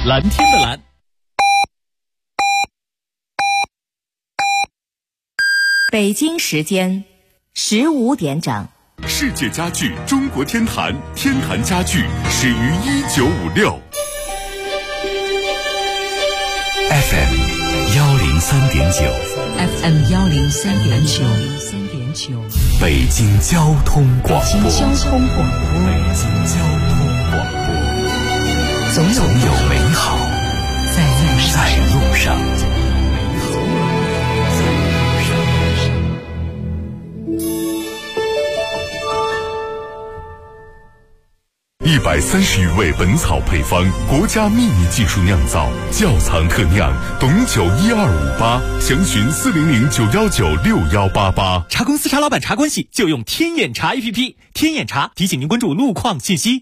蓝天的蓝。 北京时间15点整。 世界家具中国天坛，天坛家具始于1956。FM 103.9，FM 103.9， 北京交通广播， 北京交通广播，总有美好在路上。 130余味本草配方，国家秘密技术酿造，窖藏特酿，董酒12588，详询40091961188。 茶公司茶老板茶关系就用天眼茶 APP， 天眼茶提醒您关注路况信息。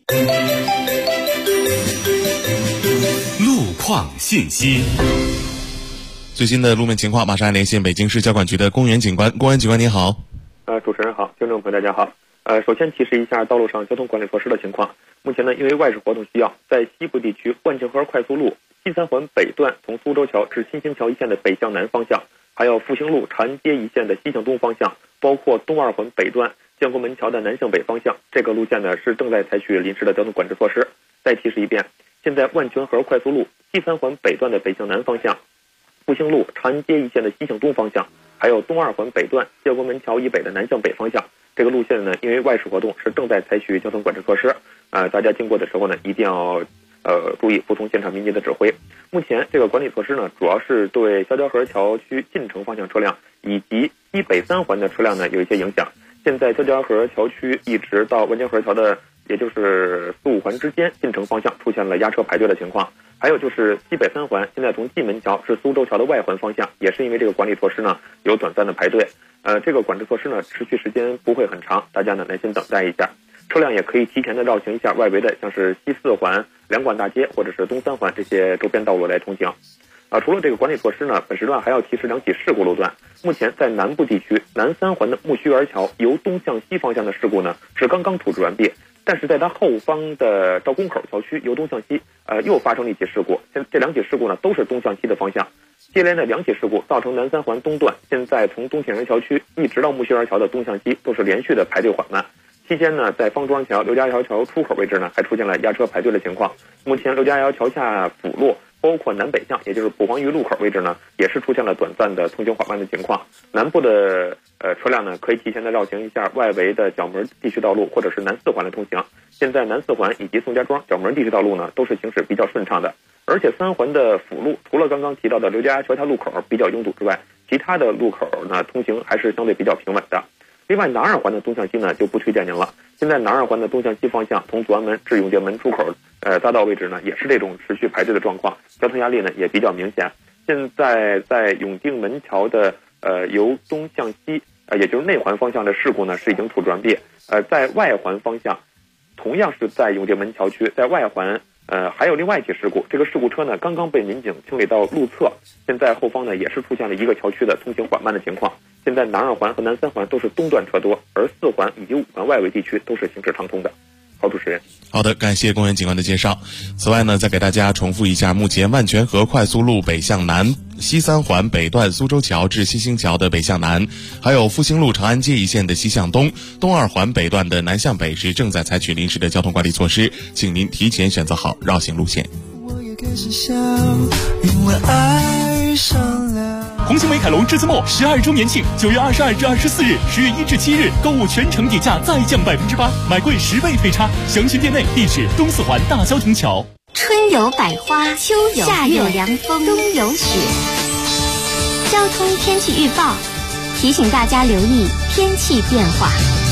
路况信息。 最新的路面情况，马上来连线北京市交管局的公园警官。公园警官您好。 主持人好，听众朋友大家好。首先提示一下道路上交通管理措施的情况。目前呢，因为外事活动需要，在西部地区万庆河快速路西三环北段从苏州桥至新兴桥一线的北向南方向，还有复兴路长安街一线的西向东方向，包括东二环北段建国门桥的南向北方向，这个路线呢是正在采取临时的交通管制措施。再提示一遍，现在万泉河快速路西三环北段的北向南方向，复兴路长安街一线的西向东方向，还有东二环北段建国门桥以北的南向北方向，这个路线呢，因为外事活动是正在采取交通管制措施，大家经过的时候呢，一定要注意服从现场民警的指挥。目前这个管理措施呢，主要是对肖家河桥区进城方向车辆以及西北三环的车辆呢有一些影响。现在肖家河桥区一直到万江河桥的，也就是4、5环之间进城方向出现了压车排队的情况。还有就是西北三环，现在从蓟门桥至苏州桥的外环方向，也是因为这个管理措施呢有短暂的排队。这个管制措施呢持续时间不会很长，大家呢耐心等待一下。车辆也可以提前的绕行一下外围的，像是西4环、两广大街或者是东3环这些周边道路来通行。除了这个管理措施呢，本时段还要提示2起事故路段。目前在南部地区南3环的木须园桥由东向西方向的事故呢是刚刚处置完毕，但是在它后方的赵公口桥区由东向西又发生了一起事故。这2起事故呢都是东向西的方向。接连的2起事故造成南3环东段现在从东铁园桥区一直到木须园桥的东向西都是连续的排队缓慢。期间呢，在方庄桥刘家窑桥出口位置呢还出现了压车排队的情况。目前刘家窑桥下辅路包括南北向，也就是蒲黄峪路口位置呢，也是出现了短暂的通行缓慢的情况。南部的车辆呢，可以提前的绕行一下外围的角门地区道路，或者是南4环的通行。现在南4环以及宋家庄角门地区道路呢，都是行驶比较顺畅的。而且3环的辅路，除了刚刚提到的刘家桥下路口比较拥堵之外，其他的路口呢，通行还是相对比较平稳的。另外，南2环的东向西呢，就不推荐您了。现在南2环的东向西方向，从左安门至永定门出口匝道位置呢，也是这种持续排队的状况，交通压力呢也比较明显。现在在永定门桥的由东向西也就是内环方向的事故呢是已经处置完毕。在外环方向，同样是在永定门桥区，在外环还有另外一起事故，这个事故车呢刚刚被民警清理到路侧，现在后方呢也是出现了一个桥区的通行缓慢的情况。现在南2环和南3环都是东段车多，而4环以及5环外围地区都是行驶畅通的。好，主持人。 好的，感谢公园警官的介绍。此外呢，再给大家重复一下，目前万泉河快速路北向南西3环北段苏州桥至西兴桥的北向南，还有复兴路长安街一线的西向东，东2环北段的南向北是正在采取临时的交通管理措施，请您提前选择好绕行路线。 我也开始想，因为爱上了。 红星美凯龙栀子墨12周年庆，9月22至24日，10月1至7日，购物全程底价再降8%，买贵10倍退差。详询店内，地址东4环大消停桥。 春有百花，秋有夏有凉风，冬有雪。交通天气预报提醒大家留意天气变化。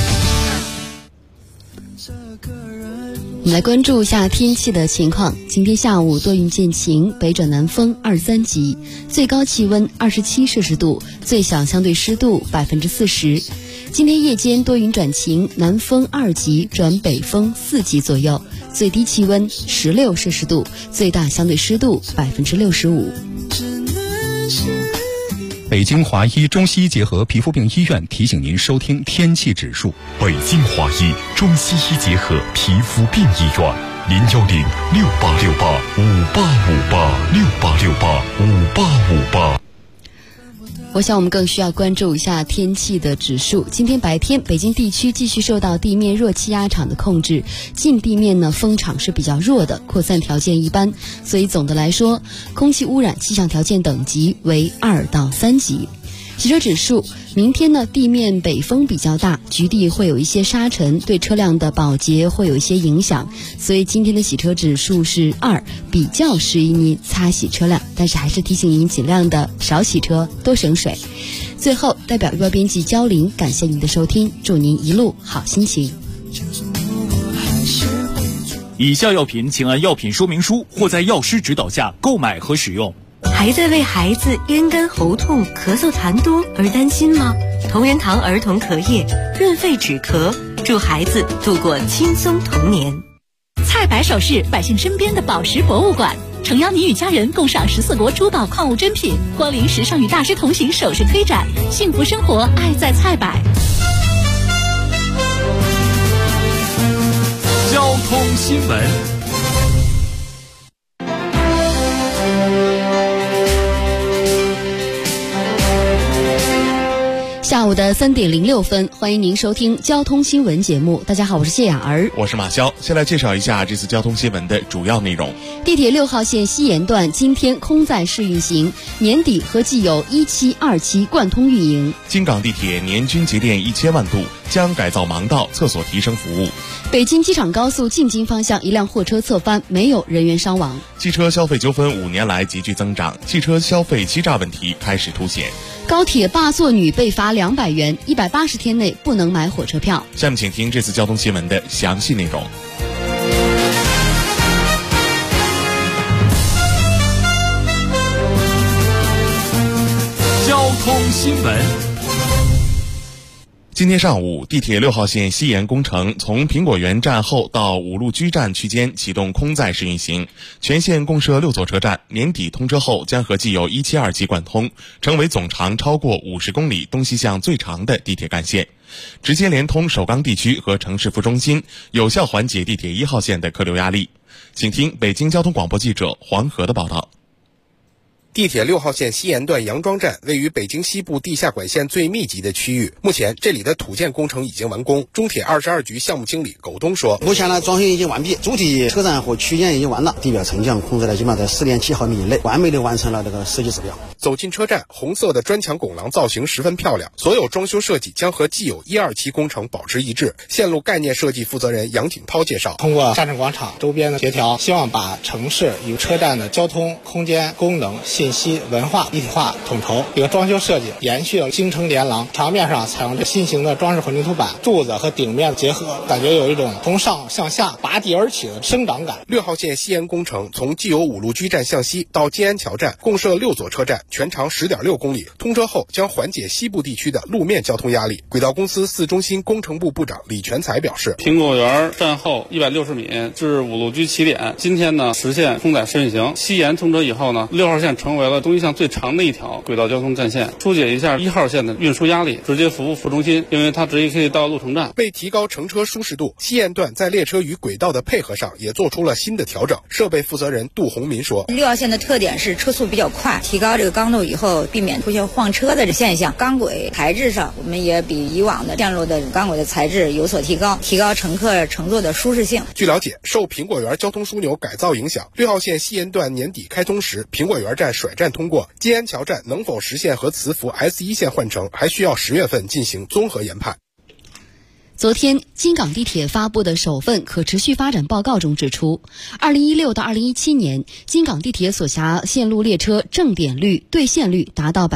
我们来关注一下天气的情况。今天下午多云见晴，北转南风2、3级，最高气温27摄氏度，最小相对湿度40%。今天夜间多云转晴，南风2级转北风4级左右，最低气温16摄氏度，最大相对湿度65%。 北京华医中西医结合皮肤病医院提醒您收听天气指数。 北京华医中西医结合皮肤病医院 01068685858586858 我想我们更需要关注一下天气的指数。今天白天北京地区继续受到地面热气压场的控制，近地面呢风场是比较弱的，扩散条件一般，所以总的来说空气污染气象条件等级为2到3级。洗车指数，明天呢地面北风比较大，局地会有一些沙尘，对车辆的保洁会有一些影响，所以今天的洗车指数是2，比较适宜您擦洗车辆，但是还是提醒您尽量的少洗车，多省水。最后代表预报编辑焦玲感谢您的收听，祝您一路好心情。 以下药品请按药品说明书或在药师指导下购买和使用。 还在为孩子咽干喉痛、咳嗽痰多而担心吗？同仁堂儿童咳液润肺止咳，助孩子度过轻松童年。 菜百首饰摆进身边的宝石博物馆，诚邀你与家人共赏14国珠宝矿物珍品，光临时尚与大师同行首饰推展，幸福生活爱在菜百。 交通新闻。 下午的3点06分，欢迎您收听交通新闻节目。大家好，我是谢雅儿， 我是马潇。先来介绍一下这次交通新闻的主要内容。 地铁6号线西延段今天空载试运行，年底合计有1期、2期贯通运营。 京港地铁年均节电1000万度，将改造盲道、厕所提升服务。 北京机场高速进京方向一辆货车侧翻，没有人员伤亡。 汽车消费纠纷5年来急剧增长，汽车消费欺诈问题开始凸显。 高铁霸座女被罚200元，180天内不能买火车票。 下面请听这次交通新闻的详细内容。 交通新闻。 今天上午，地铁6号线西延工程从苹果园站后到五路居站区间启动空载试运行，全线共设6座车站，年底通车后将合计有1期、2期贯通，成为总长超过50公里、东西向最长的地铁干线，直接连通首钢地区和城市副中心，有效缓解地铁1号线的客流压力。请听北京交通广播记者黄河的报道。 地铁6号线西延段杨庄站位于北京西部地下管线最密集的区域，目前这里的土建工程已经完工。中铁22局项目经理苟东说， 目前呢装修已经完毕，主体车站和区间已经完了，地表沉降控制了基本上在4.7毫米以内，完美的完成了这个设计指标。 走进车站，红色的砖墙拱廊造型十分漂亮，所有装修设计将和既有1、2期工程保持一致。线路概念设计负责人杨景涛介绍， 通过下沉广场周边的协调，希望把城市与车站的交通、空间、功能、信息、文化一体化统筹。这个装修设计延续了京城连廊，墙面上采用着新型的装饰混凝土板，柱子和顶面结合，感觉有一种从上向下拔地而起的生长感。 6号线西延工程从既有五路居站向西到金安桥站，共设6座车站，全长10.6公里。通车后将缓解西部地区的路面交通压力。轨道公司4中心工程部部长李全才表示， 苹果园站后160米至五路居起点，今天呢实现空载试运行。西延通车以后呢，6号线成为了东西向最长的一条轨道交通干线，疏解一下1号线的运输压力，直接服务副中心，因为它直接可以到鹿城站。 为提高乘车舒适度，西延段在列车与轨道的配合上也做出了新的调整。设备负责人杜洪民说 ，6号线的特点是车速比较快，提高这个刚度以后，避免出现晃车的现象。钢轨材质上，我们也比以往的线路的钢轨的材质有所提高，提高乘客乘坐的舒适性。 据了解，受苹果园交通枢纽改造影响，6号线西延段年底开通时，苹果园站甩站通过，金安桥站能否实现和磁浮 S1 线换乘，还需要10月份进行综合研判。 昨天，京港地铁发布的首份可持续发展报告中指出，2016到2017年，京港地铁所辖线路列车正点率、兑现率达到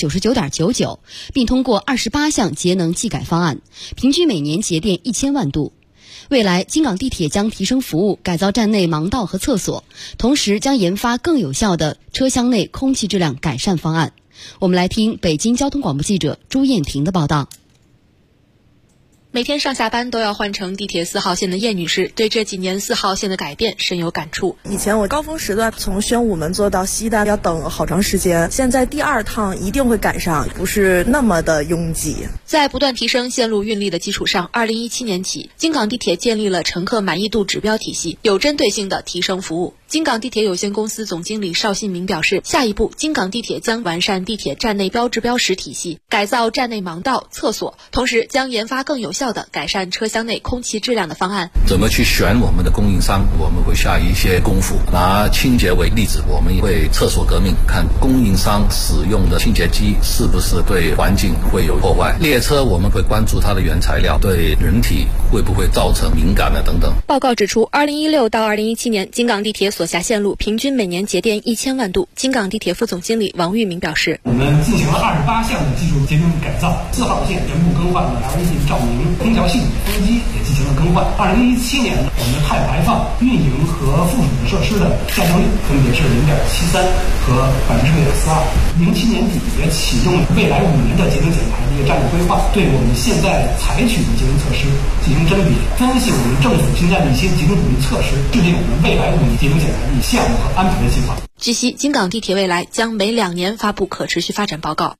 99.99%， 并通过28项节能技改方案，平均每年节电1000万度。未来，京港地铁将提升服务，改造站内盲道和厕所，同时将研发更有效的车厢内空气质量改善方案。我们来听北京交通广播记者朱艳婷的报道。 每天上下班都要换乘地铁4号线的叶女士，对这几年4号线的改变深有感触。 以前我高峰时段从宣武门坐到西单要等好长时间，现在第2趟一定会赶上，不是那么的拥挤。 在不断提升线路运力的基础上，2017年起，京港地铁建立了乘客满意度指标体系，有针对性的提升服务。京港地铁有限公司总经理邵信明表示，下一步京港地铁将完善地铁站内标志标识体系，改造站内盲道、厕所，同时将研发更有效的改善车厢内空气质量的方案。 怎么去选我们的供应商，我们会下一些功夫。拿清洁为例子，我们也会厕所革命，看供应商使用的清洁机是不是对环境会有破坏。列车我们会关注它的原材料对人体会不会造成敏感的等等。 报告指出，2016到2017年，京港地铁所辖线路平均每年节电1000万度。京港地铁副总经理王玉明表示， 我们进行了28项的技术节能改造，4号线全部更换了 LED 照明，空调系统风机也进行了更换。2017年我们碳排放、运营和附属设施的下降率分别是0.73%和6.42%。07年底也启用未来5年的节能减排的一个战略规划，对我们现在采取的节能措施进行甄别，分析我们政府现在的一些节能主义措施，制定我们未来5年节能减排的项目和安排的计划。 据悉，京港地铁未来将每2年发布可持续发展报告。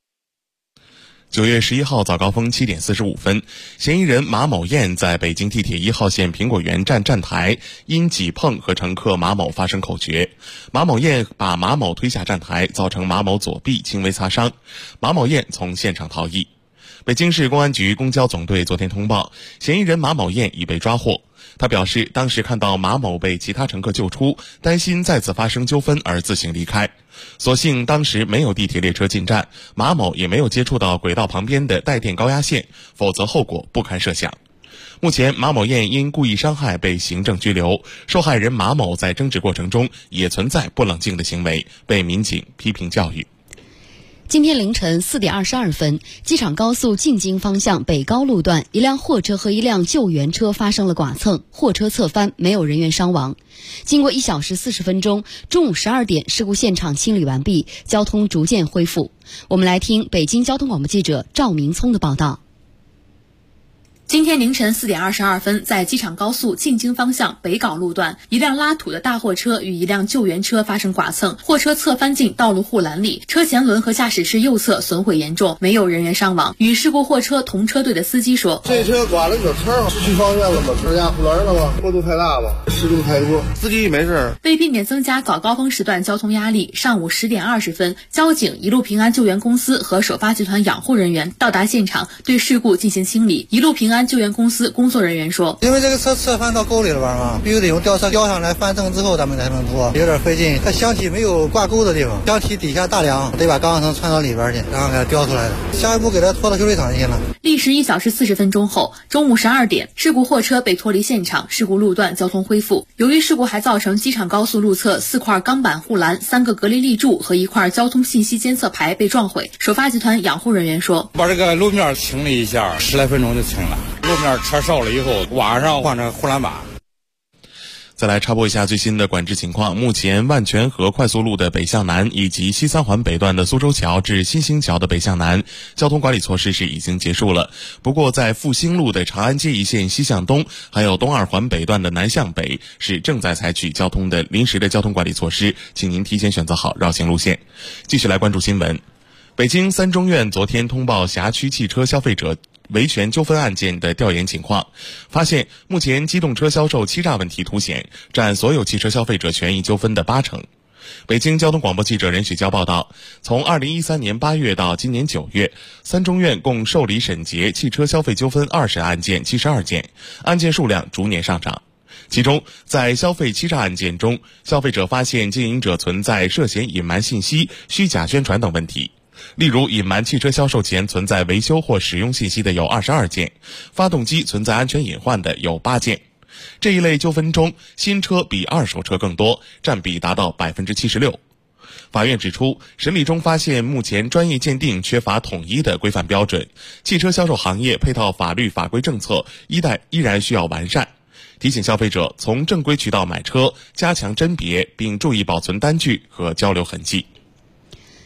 9月11号早高峰7点45分，嫌疑人马某艳在北京地铁1号线苹果园站站台因挤碰和乘客马某发生口角，马某艳把马某推下站台，造成马某左臂轻微擦伤，马某艳从现场逃逸。北京市公安局公交总队昨天通报，嫌疑人马某艳已被抓获。他表示，当时看到马某被其他乘客救出，担心再次发生纠纷而自行离开。所幸当时没有地铁列车进站，马某也没有接触到轨道旁边的带电高压线，否则后果不堪设想。目前马某艳因故意伤害被行政拘留，受害人马某在争执过程中也存在不冷静的行为，被民警批评教育。 今天凌晨4点22分，机场高速进京方向北高路段，一辆货车和一辆救援车发生了剐蹭，货车侧翻，没有人员伤亡。经过1小时40分钟，中午12点，事故现场清理完毕，交通逐渐恢复。我们来听北京交通广播记者赵明聪的报道。 今天凌晨4点22分，在机场高速进京方向北港路段，一辆拉土的大货车与一辆救援车发生剐蹭，货车侧翻进道路护栏里，车前轮和驾驶室右侧损毁严重，没有人员伤亡。与事故货车同车队的司机说：“ 这车剐了个车，失去方向了吗？车压护栏了吗？坡度太大吧，湿度太多，司机没事。” 为避免增加早高峰时段交通压力，上午10点20分，交警、一路平安救援公司和首发集团养护人员到达现场，对事故进行清理。一路平安救援公司工作人员说：“ 因为这个车侧翻到沟里了吧，必须得用吊车吊上来翻正之后，咱们才能拖，有点费劲。它箱体没有挂钩的地方，箱体底下大梁，得把钢化层穿到里边去，然后给它吊出来的。下一步给它拖到修理厂去了。” 历时1小时40分钟后，中午12点，事故货车被脱离现场，事故路段交通恢复。由于事故还造成机场高速路侧4块钢板护栏、3个隔离立柱和1块交通信息监测牌被撞毁。首发集团养护人员说：“ 把这个路面清了一下，10来分钟就清了。路面车烧了以后，晚上换成护栏板。” 再来插播一下最新的管制情况。目前万泉河快速路的北向南以及西三环北段的苏州桥至新兴桥的北向南交通管理措施是已经结束了。不过在复兴路的长安街一线西向东，还有东二环北段的南向北是正在采取交通的临时的交通管理措施，请您提前选择好绕行路线。继续来关注新闻。北京三中院昨天通报辖区汽车消费者维权纠纷案件的调研情况，发现目前机动车销售欺诈问题凸显，占所有汽车消费者权益纠纷的80%。北京交通广播记者任雪娇报道，从2013年8月到今年9月，三中院共受理审结汽车消费纠纷2审案件72件，案件数量逐年上涨。其中，在消费欺诈案件中，消费者发现经营者存在涉嫌隐瞒信息、虚假宣传等问题。例如，隐瞒汽车销售前存在维修或使用信息的有22件，发动机存在安全隐患的有8件。这一类纠纷中，新车比二手车更多，占比达到76%。法院指出，审理中发现目前专业鉴定缺乏统一的规范标准，汽车销售行业配套法律法规政策依然需要完善。提醒消费者从正规渠道买车，加强甄别，并注意保存单据和交流痕迹。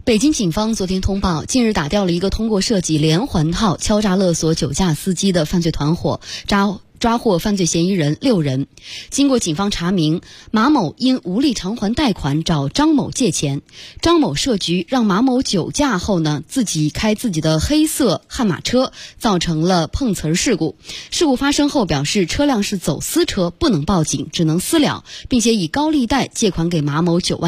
北京警方昨天通报，近日打掉了一个通过设计连环套敲诈勒索酒驾司机的犯罪团伙，抓获犯罪嫌疑人6人。经过警方查明，马某因无力偿还贷款找张某借钱，张某设局让马某酒驾后呢，自己开自己的黑色悍马车，造成了碰瓷事故。事故发生后表示车辆是走私车，不能报警，只能私了，并且以高利贷借款给马某9万。